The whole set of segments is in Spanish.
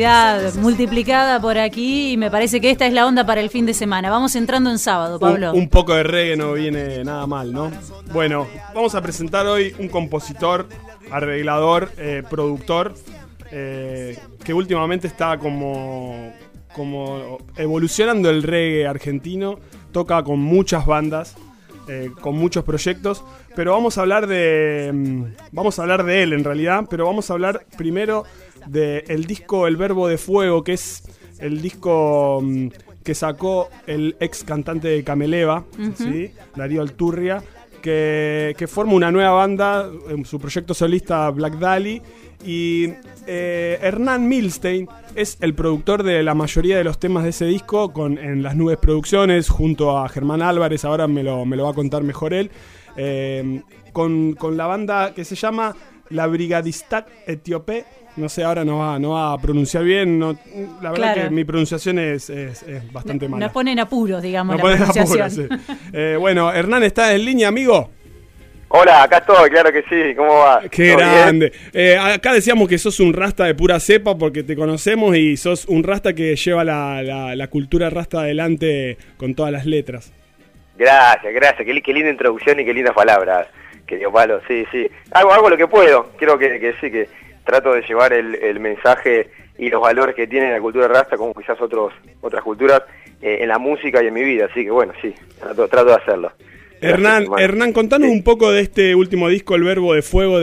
cantidad multiplicada por aquí y me parece que esta es la onda para el fin de semana. Vamos entrando en sábado, Pablo. Un poco de reggae no viene nada mal, ¿no? Bueno, vamos a presentar hoy un compositor, arreglador, productor, que últimamente está como evolucionando el reggae argentino, toca con muchas bandas, con muchos proyectos, pero vamos a hablar de él en realidad, pero vamos a hablar primero del disco El Verbo de Fuego, que es el disco que sacó el ex cantante de Cameleva, ¿sí? Darío Alturria, que forma una nueva banda, su proyecto solista Black Dahlia, y Hernán Milstein es el productor de la mayoría de los temas de ese disco en Las Nubes Producciones, junto a Germán Álvarez. Ahora me lo va a contar mejor él, con la banda que se llama La Brigadistat Etíope. No sé, ahora no va a pronunciar bien. La verdad, claro, que mi pronunciación es bastante mala. Nos ponen apuros, digamos, la pronunciación. Apuros, sí. Bueno, Hernán, ¿estás en línea, amigo? Hola, acá estoy, claro que sí, ¿cómo va? ¡Qué grande! Acá decíamos que sos un rasta de pura cepa porque te conocemos y sos un rasta que lleva la cultura rasta adelante con todas las letras. Gracias, qué linda introducción y qué lindas palabras, querido Palo, sí. Hago lo que puedo, creo que sí, que trato de llevar el mensaje y los valores que tiene la cultura rasta, como quizás otras culturas, en la música y en mi vida, así que bueno, sí, trato de hacerlo. Hernán, contanos un poco de este último disco, El Verbo de Fuego,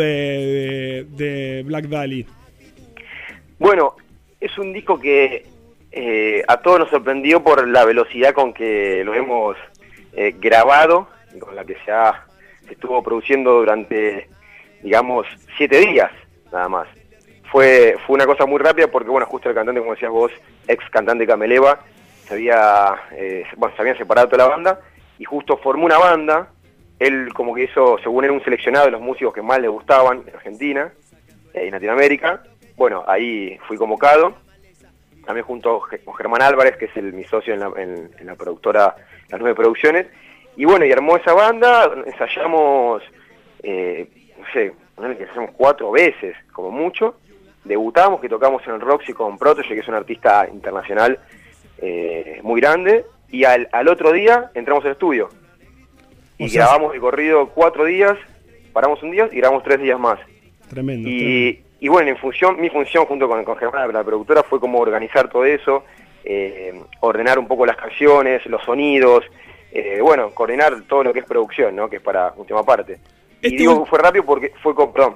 de Black Dahlia. Bueno, es un disco que a todos nos sorprendió por la velocidad con que lo hemos grabado, con la que se estuvo produciendo durante, digamos, 7 días, nada más. Fue una cosa muy rápida porque, bueno, justo el cantante, como decías vos, ex cantante de Cameleva, se habían separado toda la banda, y justo formó una banda. Él como que hizo, según él, un seleccionado de los músicos que más le gustaban en Argentina, en Latinoamérica. Bueno, ahí fui convocado, también junto con Germán Álvarez, que es mi socio en la productora Las Nubes Producciones. Y bueno, y armó esa banda, ensayamos, no sé, que hacemos 4 veces, como mucho. Debutamos, que tocamos en el Roxy con Protege, que es un artista internacional muy grande. Y al otro día entramos al estudio y grabamos de corrido 4 días, paramos un día y grabamos 3 días más. Tremendo. Y bueno, mi función junto con Germán, la productora, fue como organizar todo eso, ordenar un poco las canciones, los sonidos, coordinar todo lo que es producción, ¿no? Que es para última parte. Y digo que fue rápido porque fue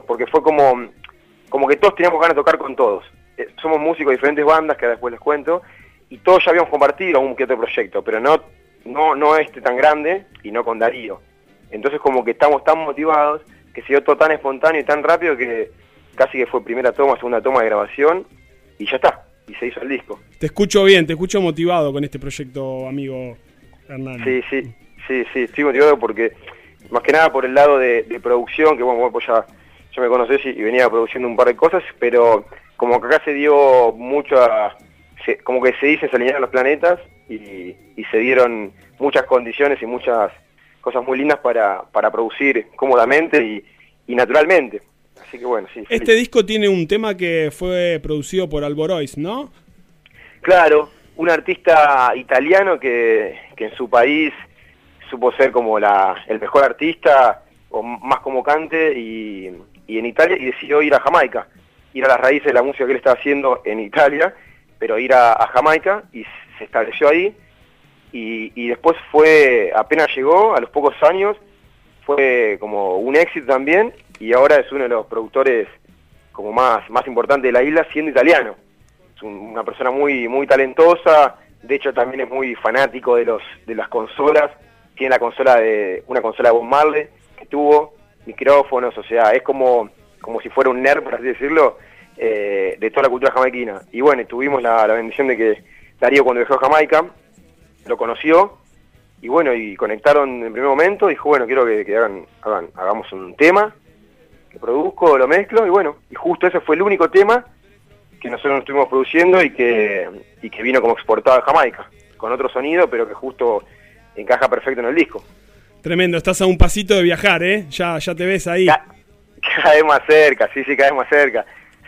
como que todos teníamos ganas de tocar con todos. Somos músicos de diferentes bandas, que después les cuento, y todos ya habíamos compartido algún que otro proyecto, pero no tan grande y no con Darío. Entonces como que estamos tan motivados que se dio todo tan espontáneo y tan rápido que casi que fue primera toma, segunda toma de grabación y ya está, y se hizo el disco. Te escucho bien, te escucho motivado con este proyecto, amigo Hernán. Sí, estoy motivado porque más que nada por el lado de producción, que bueno, pues ya me conocés y venía produciendo un par de cosas, pero como que acá se dio como que se alinearon los planetas y se dieron muchas condiciones y muchas cosas muy lindas para producir cómodamente y naturalmente. Así que bueno, sí. Este disco tiene un tema que fue producido por Alborois, ¿no? Claro, un artista italiano que en su país supo ser como el mejor artista o más como cante y en Italia, y decidió ir a Jamaica, ir a las raíces de la música que él estaba haciendo en Italia, pero ir a Jamaica, y se estableció ahí, y después apenas llegó, a los pocos años, fue como un éxito también, y ahora es uno de los productores como más importantes de la isla, siendo italiano. Es una persona muy talentosa, de hecho también es muy fanático de las consolas, tiene una consola de Bob Marley que tuvo, micrófonos, o sea, es como si fuera un nerd, por así decirlo, de toda la cultura jamaiquina. Y bueno, tuvimos la bendición de que Darío, cuando viajó a Jamaica, lo conoció, y bueno, y conectaron en el primer momento, dijo, bueno, quiero que hagamos un tema, que produzco, lo mezclo, y bueno, y justo ese fue el único tema que nosotros estuvimos produciendo y que vino como exportado a Jamaica, con otro sonido, pero que justo encaja perfecto en el disco. Tremendo, estás a un pasito de viajar, ¿eh? Ya te ves ahí. Cada vez más cerca, sí, cada vez más cerca.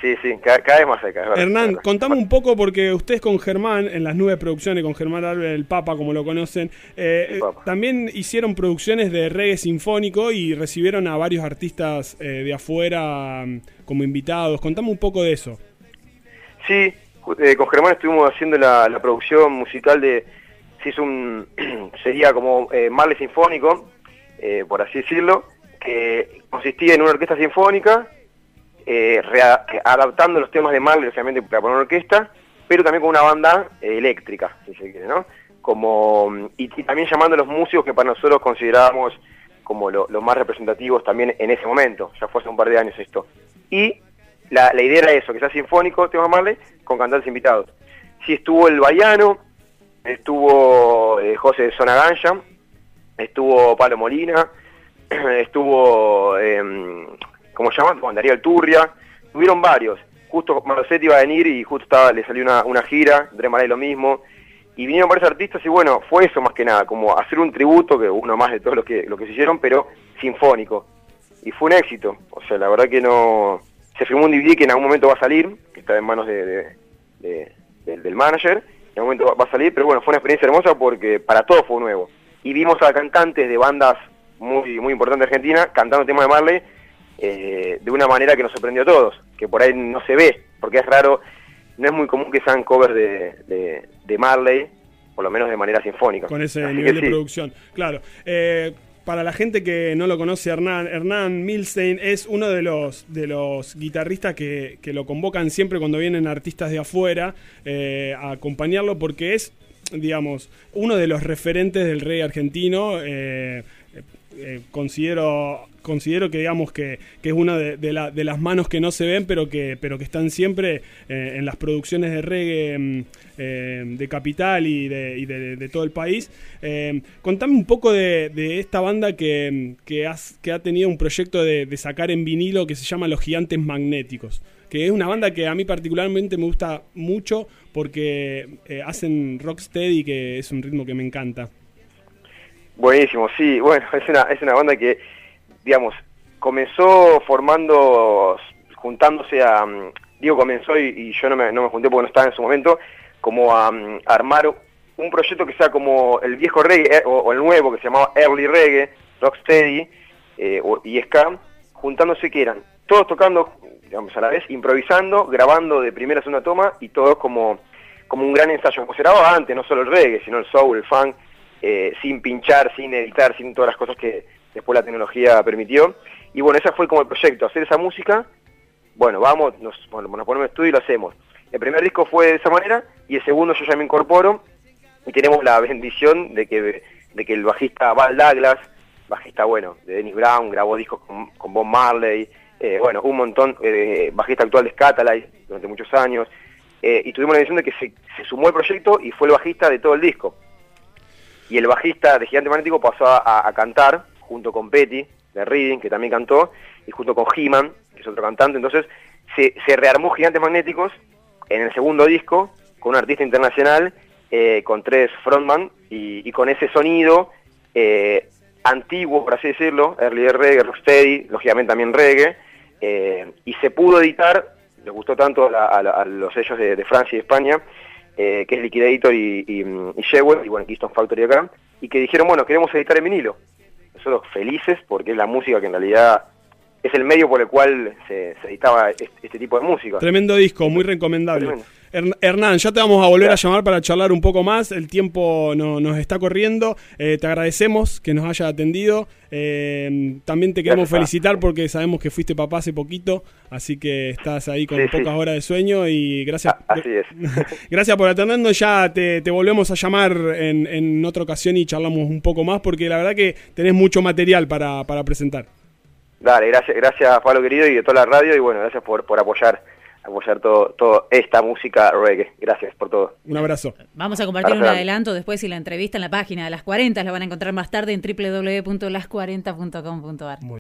sí, cada vez más cerca. Es verdad, Hernán, contame un poco, porque ustedes con Germán, en las Nubes Producciones, con Germán Alves, el Papa, como lo conocen, Papa. también hicieron producciones de reggae sinfónico y recibieron a varios artistas de afuera como invitados. Contame un poco de eso. Sí, con Germán estuvimos haciendo la producción musical de... Se hizo sería como Marley Sinfónico, por así decirlo, que consistía en una orquesta sinfónica, adaptando los temas de Marley, obviamente para poner una orquesta, pero también con una banda eléctrica, si se quiere, ¿no? Y también llamando a los músicos que para nosotros considerábamos como los más representativos también en ese momento, ya fue hace un par de años esto. Y la idea era eso, que sea sinfónico, tema Marley, con cantantes invitados. Sí, estuvo el Baiano, estuvo José Sonaganja, estuvo Pablo Molina, estuvo... ¿cómo se llama? Juan Darío Alturria, tuvieron varios. Justo Marcetti iba a venir y justo le salió una gira, Dre Maray lo mismo, y vinieron varios artistas y bueno, fue eso más que nada, como hacer un tributo, que uno más de todos lo que se hicieron, pero sinfónico. Y fue un éxito, o sea, la verdad que no... Se firmó un DVD que en algún momento va a salir, que está en manos del manager, en algún momento va a salir, pero bueno, fue una experiencia hermosa porque para todos fue nuevo. Y vimos a cantantes de bandas muy, muy importantes de Argentina cantando temas de Marley, de una manera que nos sorprendió a todos, que por ahí no se ve, porque es raro, no es muy común que sean covers de Marley, por lo menos de manera sinfónica. Con ese nivel de producción, claro. Para la gente que no lo conoce, Hernán Milstein es uno de los guitarristas que lo convocan siempre cuando vienen artistas de afuera a acompañarlo, porque es, digamos, uno de los referentes del reggae argentino. Considero que digamos que es una de las manos que no se ven, pero que están siempre en las producciones de reggae de Capital y de todo el país. Contame un poco de esta banda que ha tenido un proyecto de sacar en vinilo que se llama Los Gigantes Magnéticos, que es una banda que a mí particularmente me gusta mucho porque hacen rocksteady, que es un ritmo que me encanta. Buenísimo, sí, bueno, es una banda que, digamos, comenzó juntándose comenzó y yo no me junté porque no estaba en su momento, como a armar un proyecto que sea como el viejo reggae, o el nuevo, que se llamaba Early Reggae, Rocksteady y Ska, juntándose, que eran todos tocando, digamos, a la vez, improvisando, grabando de primera a segunda toma, y todos como un gran ensayo, como se grababa antes, no solo el reggae, sino el soul, el funk, sin pinchar, sin editar, sin todas las cosas que después la tecnología permitió. Y bueno, ese fue como el proyecto, hacer esa música. Bueno, nos ponemos en estudio y lo hacemos. El primer disco fue de esa manera, y el segundo yo ya me incorporo, y tenemos la bendición de que el bajista Val Douglas, bajista, bueno, de Dennis Brown, grabó discos con Bob Marley, bueno, un montón, bajista actual de Scatalight durante muchos años, y tuvimos la bendición de que se sumó al proyecto y fue el bajista de todo el disco. Y el bajista de Gigante Magnético pasó a cantar junto con Petty de Reading, que también cantó, y junto con He-Man, que es otro cantante. Entonces se rearmó Gigantes Magnéticos en el segundo disco con un artista internacional, con 3 frontman, y con ese sonido antiguo, por así decirlo, early reggae, rocksteady, lógicamente también reggae, y se pudo editar, les gustó tanto a los sellos de Francia y de España, que es Liquidator y Jewel, y bueno, Keystone Factory acá, y que dijeron, bueno, queremos editar en vinilo. Nosotros felices, porque es la música que en realidad es el medio por el cual se editaba este tipo de música. Tremendo disco, muy recomendable. Hernán, ya te vamos a volver a llamar para charlar un poco más, el tiempo nos está corriendo, te agradecemos que nos haya atendido, también te queremos felicitar porque sabemos que fuiste papá hace poquito, así que estás ahí con pocas horas de sueño, y gracias. Así es. Gracias por atendernos, ya te volvemos a llamar en otra ocasión y charlamos un poco más, porque la verdad que tenés mucho material para presentar. Dale, gracias Pablo querido y de toda la radio, y bueno, gracias por apoyar toda esta música reggae. Gracias por todo. Un abrazo. Vamos a compartir un adelanto después, y la entrevista en la página de Las 40 la van a encontrar más tarde en www.las40.com.ar.